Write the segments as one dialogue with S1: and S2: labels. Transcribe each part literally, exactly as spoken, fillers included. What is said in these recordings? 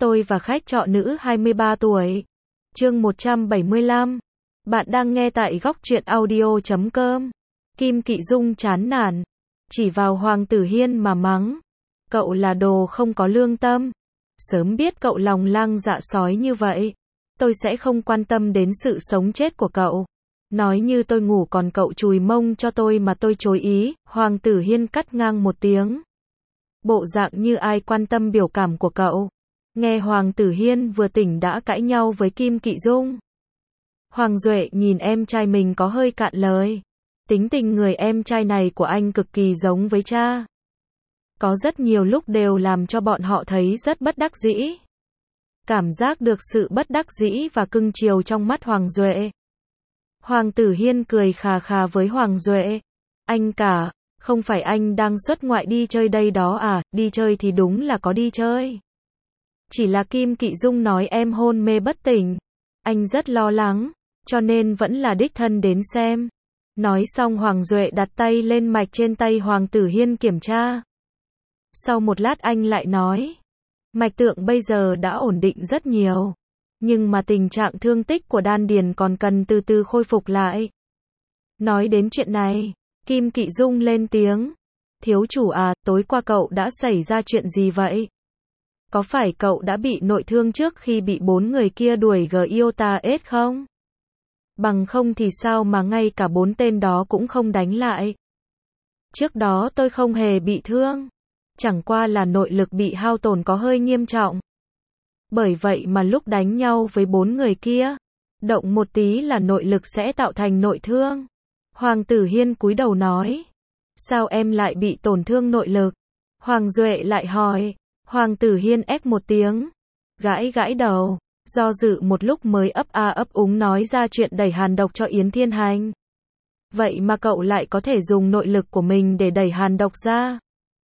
S1: Tôi và khách trọ nữ hai mươi ba tuổi. Chương một trăm bảy mươi lăm. Bạn đang nghe tại góc truyện audio chấm com. Kim Kỵ Dung chán nản, chỉ vào Hoàng Tử Hiên mà mắng. Cậu là đồ không có lương tâm. Sớm biết cậu lòng lang dạ sói như vậy, tôi sẽ không quan tâm đến sự sống chết của cậu. Nói như tôi ngủ còn cậu chùi mông cho tôi mà tôi chối ý. Hoàng Tử Hiên cắt ngang một tiếng. Bộ dạng như ai quan tâm biểu cảm của cậu. Nghe Hoàng Tử Hiên vừa tỉnh đã cãi nhau với Kim Kỵ Dung. Hoàng Duệ nhìn em trai mình có hơi cạn lời. Tính tình người em trai này của anh cực kỳ giống với cha. Có rất nhiều lúc đều làm cho bọn họ thấy rất bất đắc dĩ. Cảm giác được sự bất đắc dĩ và cưng chiều trong mắt Hoàng Duệ. Hoàng Tử Hiên cười khà khà với Hoàng Duệ. Anh cả, không phải anh đang xuất ngoại đi chơi đây đó à, đi chơi thì đúng là có đi chơi. Chỉ là Kim Kỵ Dung nói em hôn mê bất tỉnh. Anh rất lo lắng, cho nên vẫn là đích thân đến xem. Nói xong Hoàng Duệ đặt tay lên mạch trên tay Hoàng Tử Hiên kiểm tra. Sau một lát anh lại nói. Mạch tượng bây giờ đã ổn định rất nhiều. Nhưng mà tình trạng thương tích của đan điền còn cần từ từ khôi phục lại. Nói đến chuyện này, Kim Kỵ Dung lên tiếng. Thiếu chủ à, tối qua cậu đã xảy ra chuyện gì vậy? Có phải cậu đã bị nội thương trước khi bị bốn người kia đuổi g yêu ta ết không? Bằng không thì sao mà ngay cả bốn tên đó cũng không đánh lại? Trước đó tôi không hề bị thương. Chẳng qua là nội lực bị hao tổn có hơi nghiêm trọng. Bởi vậy mà lúc đánh nhau với bốn người kia, động một tí là nội lực sẽ tạo thành nội thương. Hoàng Tử Hiên cúi đầu nói. Sao em lại bị tổn thương nội lực? Hoàng Duệ lại hỏi. Hoàng Tử Hiên ép một tiếng. Gãi gãi đầu. Do dự một lúc mới ấp a ấp úng nói ra chuyện đẩy hàn độc cho Yến Thiên Hành. Vậy mà cậu lại có thể dùng nội lực của mình để đẩy hàn độc ra.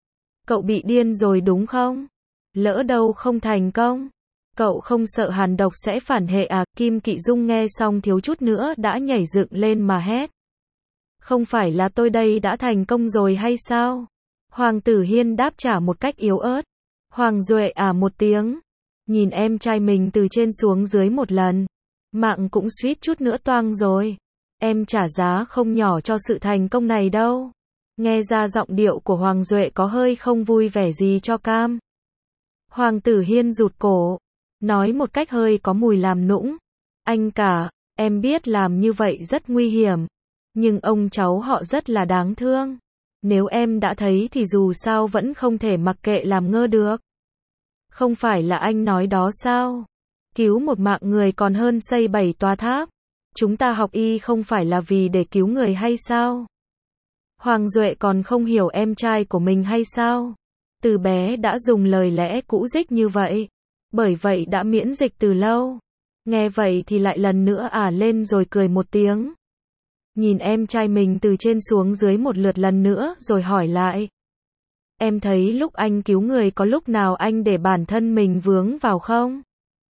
S1: Cậu bị điên rồi đúng không? Lỡ đâu không thành công. Cậu không sợ hàn độc sẽ phản hệ à? Kim Kỵ Dung nghe xong thiếu chút nữa đã nhảy dựng lên mà hét. Không phải là tôi đây đã thành công rồi hay sao? Hoàng Tử Hiên đáp trả một cách yếu ớt. Hoàng Duệ à một tiếng. Nhìn em trai mình từ trên xuống dưới một lần. Mạng cũng suýt chút nữa toang rồi. Em trả giá không nhỏ cho sự thành công này đâu. Nghe ra giọng điệu của Hoàng Duệ có hơi không vui vẻ gì cho cam. Hoàng Tử Hiên rụt cổ. Nói một cách hơi có mùi làm nũng. Anh cả, em biết làm như vậy rất nguy hiểm. Nhưng ông cháu họ rất là đáng thương. Nếu em đã thấy thì dù sao vẫn không thể mặc kệ làm ngơ được. Không phải là anh nói đó sao? Cứu một mạng người còn hơn xây bảy tòa tháp. Chúng ta học y không phải là vì để cứu người hay sao? Hoàng Duệ còn không hiểu em trai của mình hay sao? Từ bé đã dùng lời lẽ cũ dích như vậy. Bởi vậy đã miễn dịch từ lâu. Nghe vậy thì lại lần nữa ả lên rồi cười một tiếng. Nhìn em trai mình từ trên xuống dưới một lượt lần nữa rồi hỏi lại. Em thấy lúc anh cứu người có lúc nào anh để bản thân mình vướng vào không?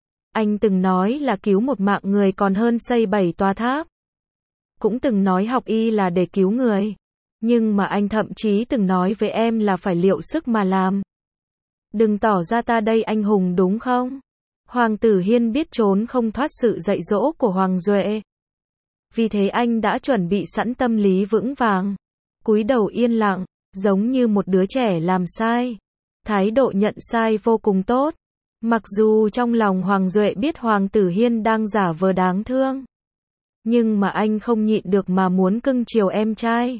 S1: Anh từng nói là cứu một mạng người còn hơn xây bảy tòa tháp. Cũng từng nói học y là để cứu người. Nhưng mà anh thậm chí từng nói với em là phải liệu sức mà làm. Đừng tỏ ra ta đây anh hùng đúng không? Hoàng Tử Hiên biết trốn không thoát sự dạy dỗ của Hoàng Duệ. Vì thế anh đã chuẩn bị sẵn tâm lý vững vàng. Cúi đầu yên lặng, giống như một đứa trẻ làm sai. Thái độ nhận sai vô cùng tốt. Mặc dù trong lòng Hoàng Duệ biết Hoàng Tử Hiên đang giả vờ đáng thương. Nhưng mà anh không nhịn được mà muốn cưng chiều em trai.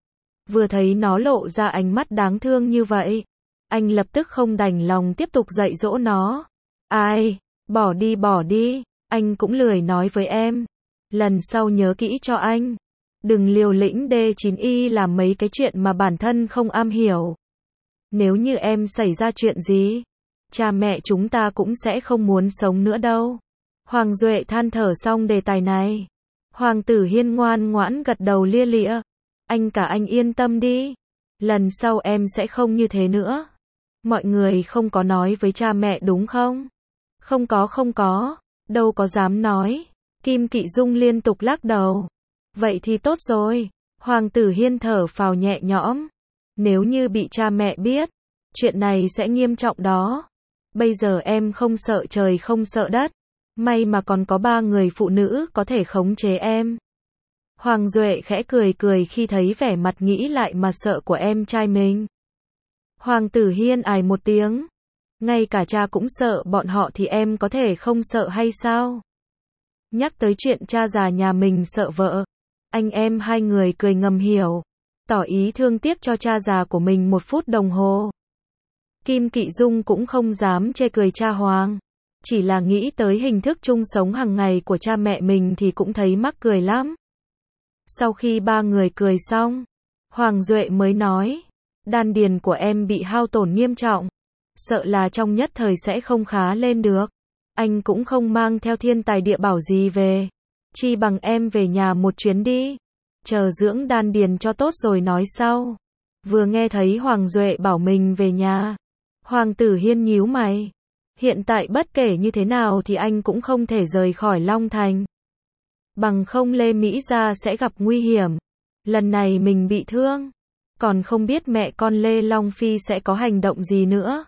S1: Vừa thấy nó lộ ra ánh mắt đáng thương như vậy, anh lập tức không đành lòng tiếp tục dạy dỗ nó. Ai, bỏ đi bỏ đi, anh cũng lười nói với em. Lần sau nhớ kỹ cho anh. Đừng liều lĩnh D chín Y làm mấy cái chuyện mà bản thân không am hiểu. Nếu như em xảy ra chuyện gì, cha mẹ chúng ta cũng sẽ không muốn sống nữa đâu. Hoàng Duệ than thở xong đề tài này. Hoàng Tử Hiên ngoan ngoãn gật đầu lia lịa. Anh cả anh yên tâm đi. Lần sau em sẽ không như thế nữa. Mọi người không có nói với cha mẹ đúng không? Không có không có. Đâu có dám nói. Kim Kỵ Dung liên tục lắc đầu. Vậy thì tốt rồi. Hoàng Tử Hiên thở phào nhẹ nhõm. Nếu như bị cha mẹ biết, chuyện này sẽ nghiêm trọng đó. Bây giờ em không sợ trời không sợ đất. May mà còn có ba người phụ nữ có thể khống chế em. Hoàng Duệ khẽ cười cười khi thấy vẻ mặt nghĩ lại mà sợ của em trai mình. Hoàng Tử Hiên ải một tiếng. Ngay cả cha cũng sợ bọn họ thì em có thể không sợ hay sao? Nhắc tới chuyện cha già nhà mình sợ vợ. Anh em hai người cười ngầm hiểu. Tỏ ý thương tiếc cho cha già của mình một phút đồng hồ. Kim Kỵ Dung cũng không dám chê cười cha Hoàng. Chỉ là nghĩ tới hình thức chung sống hàng ngày của cha mẹ mình thì cũng thấy mắc cười lắm. Sau khi ba người cười xong, Hoàng Duệ mới nói, đan điền của em bị hao tổn nghiêm trọng, sợ là trong nhất thời sẽ không khá lên được. Anh cũng không mang theo thiên tài địa bảo gì về, chi bằng em về nhà một chuyến đi, chờ dưỡng đan điền cho tốt rồi nói sau. Vừa nghe thấy Hoàng Duệ bảo mình về nhà, Hoàng Tử Hiên nhíu mày. Hiện tại bất kể như thế nào thì anh cũng không thể rời khỏi Long Thành. Bằng không Lê Mỹ Gia sẽ gặp nguy hiểm. Lần này mình bị thương, còn không biết mẹ con Lê Long Phi sẽ có hành động gì nữa.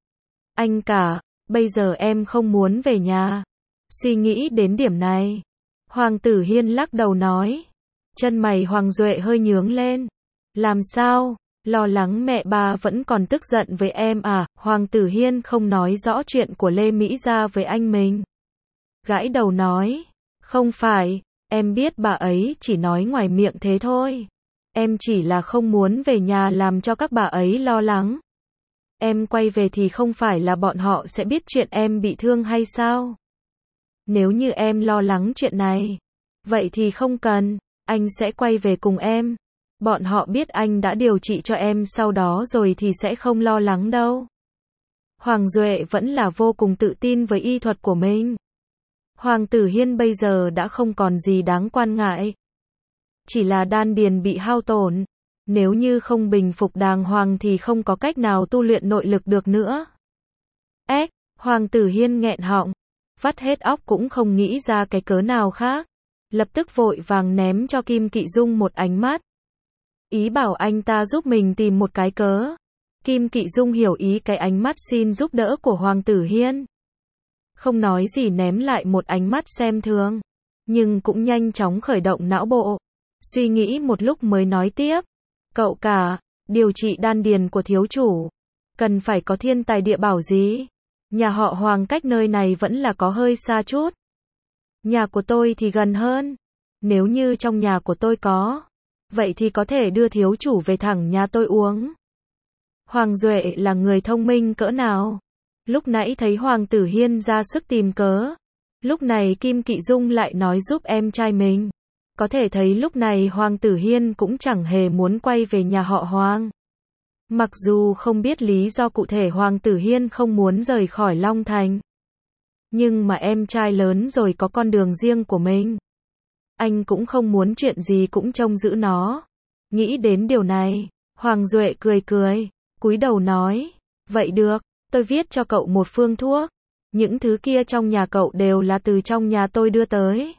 S1: Anh cả, bây giờ em không muốn về nhà. Suy nghĩ đến điểm này, Hoàng Tử Hiên lắc đầu nói. Chân mày Hoàng Duệ hơi nhướng lên. Làm sao? Lo lắng mẹ ba vẫn còn tức giận với em à? Hoàng Tử Hiên không nói rõ chuyện của Lê Mỹ Gia với anh mình. Gãi đầu nói. Không phải, em biết bà ấy chỉ nói ngoài miệng thế thôi. Em chỉ là không muốn về nhà làm cho các bà ấy lo lắng. Em quay về thì không phải là bọn họ sẽ biết chuyện em bị thương hay sao? Nếu như em lo lắng chuyện này, vậy thì không cần, anh sẽ quay về cùng em. Bọn họ biết anh đã điều trị cho em sau đó rồi thì sẽ không lo lắng đâu. Hoàng Duệ vẫn là vô cùng tự tin với y thuật của mình. Hoàng Tử Hiên bây giờ đã không còn gì đáng quan ngại. Chỉ là đan điền bị hao tổn. Nếu như không bình phục đàng hoàng thì không có cách nào tu luyện nội lực được nữa. Ếch, Hoàng Tử Hiên nghẹn họng. Vắt hết óc cũng không nghĩ ra cái cớ nào khác. Lập tức vội vàng ném cho Kim Kỵ Dung một ánh mắt. Ý bảo anh ta giúp mình tìm một cái cớ. Kim Kỵ Dung hiểu ý cái ánh mắt xin giúp đỡ của Hoàng Tử Hiên. Không nói gì ném lại một ánh mắt xem thường. Nhưng cũng nhanh chóng khởi động não bộ. Suy nghĩ một lúc mới nói tiếp. Cậu cả, điều trị đan điền của thiếu chủ. Cần phải có thiên tài địa bảo gì? Nhà họ Hoàng cách nơi này vẫn là có hơi xa chút. Nhà của tôi thì gần hơn. Nếu như trong nhà của tôi có, vậy thì có thể đưa thiếu chủ về thẳng nhà tôi uống. Hoàng Duệ là người thông minh cỡ nào? Lúc nãy thấy Hoàng Tử Hiên ra sức tìm cớ. Lúc này Kim Kỵ Dung lại nói giúp em trai mình. Có thể thấy lúc này Hoàng Tử Hiên cũng chẳng hề muốn quay về nhà họ Hoàng. Mặc dù không biết lý do cụ thể Hoàng Tử Hiên không muốn rời khỏi Long Thành. Nhưng mà em trai lớn rồi có con đường riêng của mình. Anh cũng không muốn chuyện gì cũng trông giữ nó. Nghĩ đến điều này, Hoàng Duệ cười cười, cúi đầu nói. Vậy được, tôi viết cho cậu một phương thuốc. Những thứ kia trong nhà cậu đều là từ trong nhà tôi đưa tới.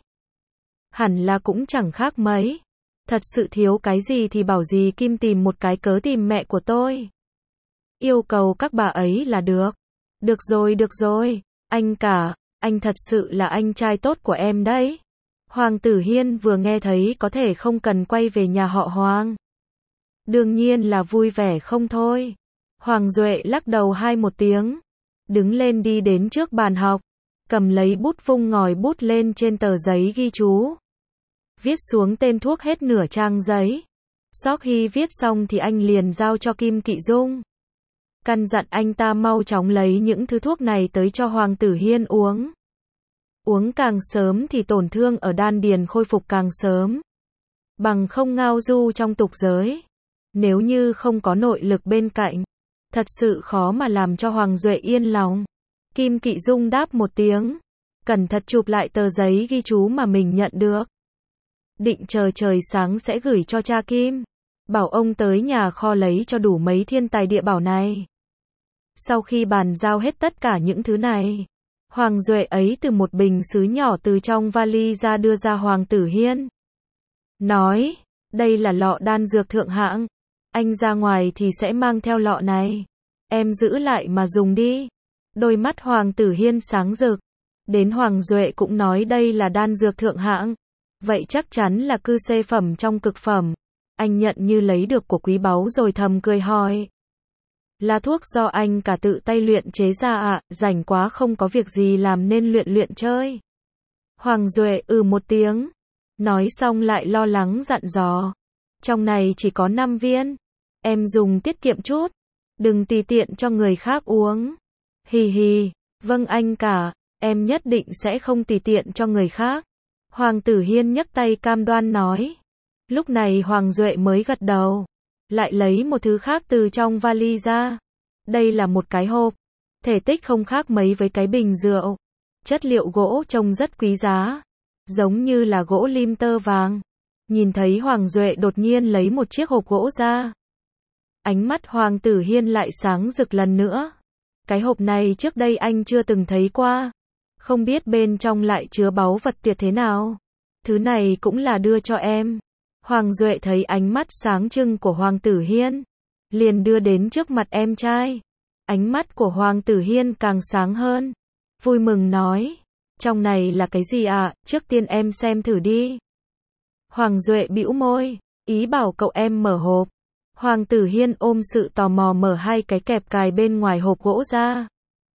S1: Hẳn là cũng chẳng khác mấy. Thật sự thiếu cái gì thì bảo gì Kim tìm một cái cớ tìm mẹ của tôi. Yêu cầu các bà ấy là được. Được rồi, được rồi. Anh cả, anh thật sự là anh trai tốt của em đấy. Hoàng Tử Hiên vừa nghe thấy có thể không cần quay về nhà họ Hoàng. Đương nhiên là vui vẻ không thôi. Hoàng Duệ lắc đầu hai một tiếng. Đứng lên đi đến trước bàn học. Cầm lấy bút vung ngòi bút lên trên tờ giấy ghi chú. Viết xuống tên thuốc hết nửa trang giấy. Sau khi viết xong thì anh liền giao cho Kim Kỵ Dung. Căn dặn anh ta mau chóng lấy những thứ thuốc này tới cho Hoàng Tử Hiên uống. Uống càng sớm thì tổn thương ở đan điền khôi phục càng sớm. Bằng không ngao du trong tục giới. Nếu như không có nội lực bên cạnh, thật sự khó mà làm cho Hoàng Duệ yên lòng. Kim Kỵ Dung đáp một tiếng. Cẩn thận chụp lại tờ giấy ghi chú mà mình nhận được. Định chờ trời sáng sẽ gửi cho cha Kim. Bảo ông tới nhà kho lấy cho đủ mấy thiên tài địa bảo này. Sau khi bàn giao hết tất cả những thứ này, Hoàng Duệ ấy từ một bình sứ nhỏ từ trong vali ra đưa ra Hoàng Tử Hiên. Nói, đây là lọ đan dược thượng hạng. Anh ra ngoài thì sẽ mang theo lọ này. Em giữ lại mà dùng đi. Đôi mắt Hoàng Tử Hiên sáng rực. Đến Hoàng Duệ cũng nói đây là đan dược thượng hạng. Vậy chắc chắn là cư xê phẩm trong cực phẩm. Anh nhận như lấy được của quý báu rồi thầm cười hỏi. Là thuốc do anh cả tự tay luyện chế ra ạ, à, rảnh quá không có việc gì làm nên luyện luyện chơi. Hoàng Duệ ừ một tiếng. Nói xong lại lo lắng dặn dò. Trong này chỉ có năm viên. Em dùng tiết kiệm chút. Đừng tùy tiện cho người khác uống. Hì hì, vâng anh cả, em nhất định sẽ không tùy tiện cho người khác. Hoàng Tử Hiên nhấc tay cam đoan nói. Lúc này Hoàng Duệ mới gật đầu. Lại lấy một thứ khác từ trong vali ra. Đây là một cái hộp. Thể tích không khác mấy với cái bình rượu. Chất liệu gỗ trông rất quý giá. Giống như là gỗ lim tơ vàng. Nhìn thấy Hoàng Duệ đột nhiên lấy một chiếc hộp gỗ ra. Ánh mắt Hoàng Tử Hiên lại sáng rực lần nữa. Cái hộp này trước đây anh chưa từng thấy qua. Không biết bên trong lại chứa báu vật tuyệt thế nào. Thứ này cũng là đưa cho em. Hoàng Duệ thấy ánh mắt sáng trưng của Hoàng Tử Hiên. Liền đưa đến trước mặt em trai. Ánh mắt của Hoàng Tử Hiên càng sáng hơn. Vui mừng nói. Trong này là cái gì ạ? À? Trước tiên em xem thử đi. Hoàng Duệ bĩu môi. Ý bảo cậu em mở hộp. Hoàng Tử Hiên ôm sự tò mò mở hai cái kẹp cài bên ngoài hộp gỗ ra.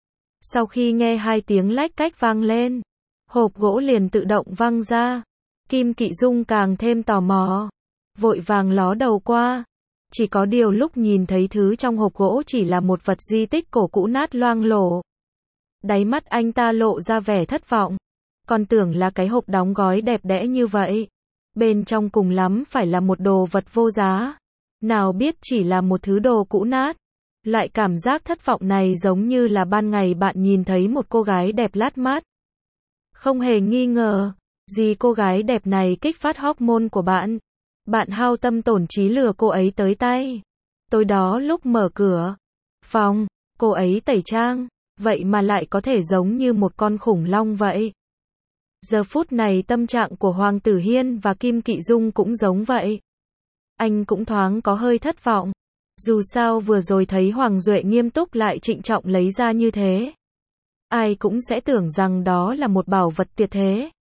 S1: Sau khi nghe hai tiếng lách cách vang lên, hộp gỗ liền tự động văng ra. Kim Kỵ Dung càng thêm tò mò, vội vàng ló đầu qua. Chỉ có điều lúc nhìn thấy thứ trong hộp gỗ chỉ là một vật di tích cổ cũ nát loang lổ. Đáy mắt anh ta lộ ra vẻ thất vọng. Còn tưởng là cái hộp đóng gói đẹp đẽ như vậy. Bên trong cùng lắm phải là một đồ vật vô giá. Nào biết chỉ là một thứ đồ cũ nát. Loại cảm giác thất vọng này giống như là ban ngày bạn nhìn thấy một cô gái đẹp lát mắt. Không hề nghi ngờ, gì cô gái đẹp này kích phát hormone của bạn. Bạn hao tâm tổn trí lừa cô ấy tới tay. Tối đó lúc mở cửa phòng, cô ấy tẩy trang, vậy mà lại có thể giống như một con khủng long vậy. Giờ phút này tâm trạng của Hoàng Tử Hiên và Kim Kỵ Dung cũng giống vậy. Anh cũng thoáng có hơi thất vọng. Dù sao vừa rồi thấy Hoàng Duệ nghiêm túc lại trịnh trọng lấy ra như thế. Ai cũng sẽ tưởng rằng đó là một bảo vật tuyệt thế.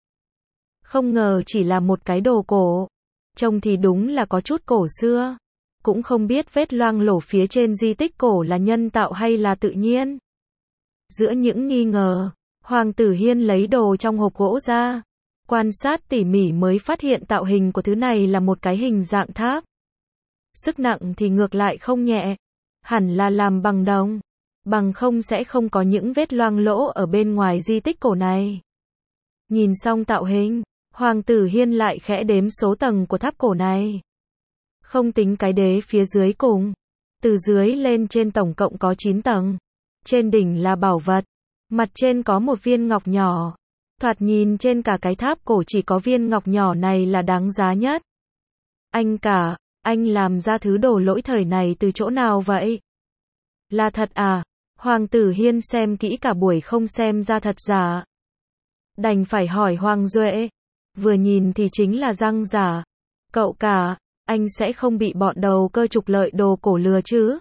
S1: Không ngờ chỉ là một cái đồ cổ. Trông thì đúng là có chút cổ xưa. Cũng không biết vết loang lổ phía trên di tích cổ là nhân tạo hay là tự nhiên. Giữa những nghi ngờ, Hoàng Tử Hiên lấy đồ trong hộp gỗ ra. Quan sát tỉ mỉ mới phát hiện tạo hình của thứ này là một cái hình dạng tháp. Sức nặng thì ngược lại không nhẹ. Hẳn là làm bằng đồng. Bằng không sẽ không có những vết loang lỗ ở bên ngoài di tích cổ này. Nhìn xong tạo hình, Hoàng Tử Hiên lại khẽ đếm số tầng của tháp cổ này. Không tính cái đế phía dưới cùng. Từ dưới lên trên tổng cộng có chín tầng. Trên đỉnh là bảo vật. Mặt trên có một viên ngọc nhỏ. Thoạt nhìn trên cả cái tháp cổ chỉ có viên ngọc nhỏ này là đáng giá nhất. Anh cả, anh làm ra thứ đồ lỗi thời này từ chỗ nào vậy? Là thật à? Hoàng Tử Hiên xem kỹ cả buổi không xem ra thật giả. Đành phải hỏi Hoàng Duệ. Vừa nhìn thì chính là răng giả. Cậu cả, anh sẽ không bị bọn đầu cơ trục lợi đồ cổ lừa chứ?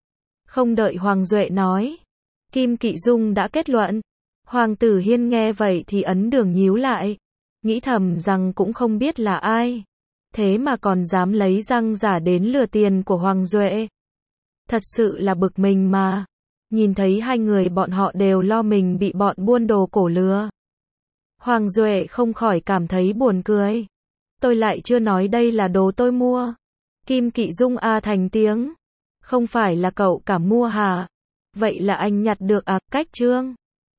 S1: Không đợi Hoàng Duệ nói. Kim Kỵ Dung đã kết luận. Hoàng Tử Hiên nghe vậy thì ấn đường nhíu lại. Nghĩ thầm rằng cũng không biết là ai. Thế mà còn dám lấy răng giả đến lừa tiền của Hoàng Duệ. Thật sự là bực mình mà. Nhìn thấy hai người bọn họ đều lo mình bị bọn buôn đồ cổ lừa. Hoàng Duệ không khỏi cảm thấy buồn cười. Tôi lại chưa nói đây là đồ tôi mua. Kim Kỵ Dung a thành tiếng. Không phải là cậu cả mua hả? Vậy là anh nhặt được à? Cách chương